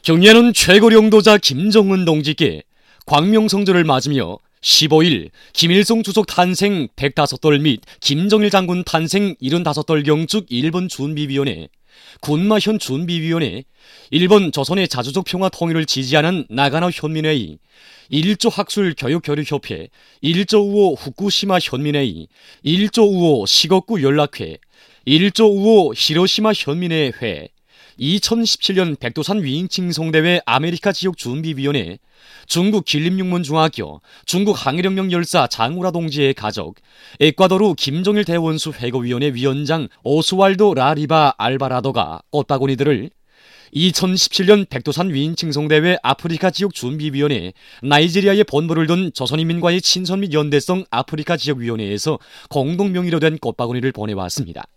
경례하는 최고 영도자 김정은 동지께 광명성절을 맞으며 15일 김일성 주석 탄생 105돌 및 김정일 장군 탄생 75돌 경축 일본 준비위원회, 군마현 준비위원회, 일본 조선의 자주적 평화 통일을 지지하는 나가노 현민회의, 일조 학술 교육교류협회, 일조 우호 후쿠시마 현민회의, 일조 우호 시거구 연락회, 일조 우호 히로시마 현민회회, 2017년 백두산 위인칭송대회 아메리카 지역 준비위원회, 중국 길림육문중학교, 중국 항일혁명 열사 장우라 동지의 가족, 에콰도르 김정일 대원수 회고위원회 위원장 오스왈도 라리바 알바라도가 꽃바구니들을, 2017년 백두산 위인칭송대회 아프리카 지역 준비위원회, 나이지리아에 본부를 둔 조선인민과의 친선 및 연대성 아프리카 지역위원회에서 공동 명의로 된 꽃바구니를 보내왔습니다.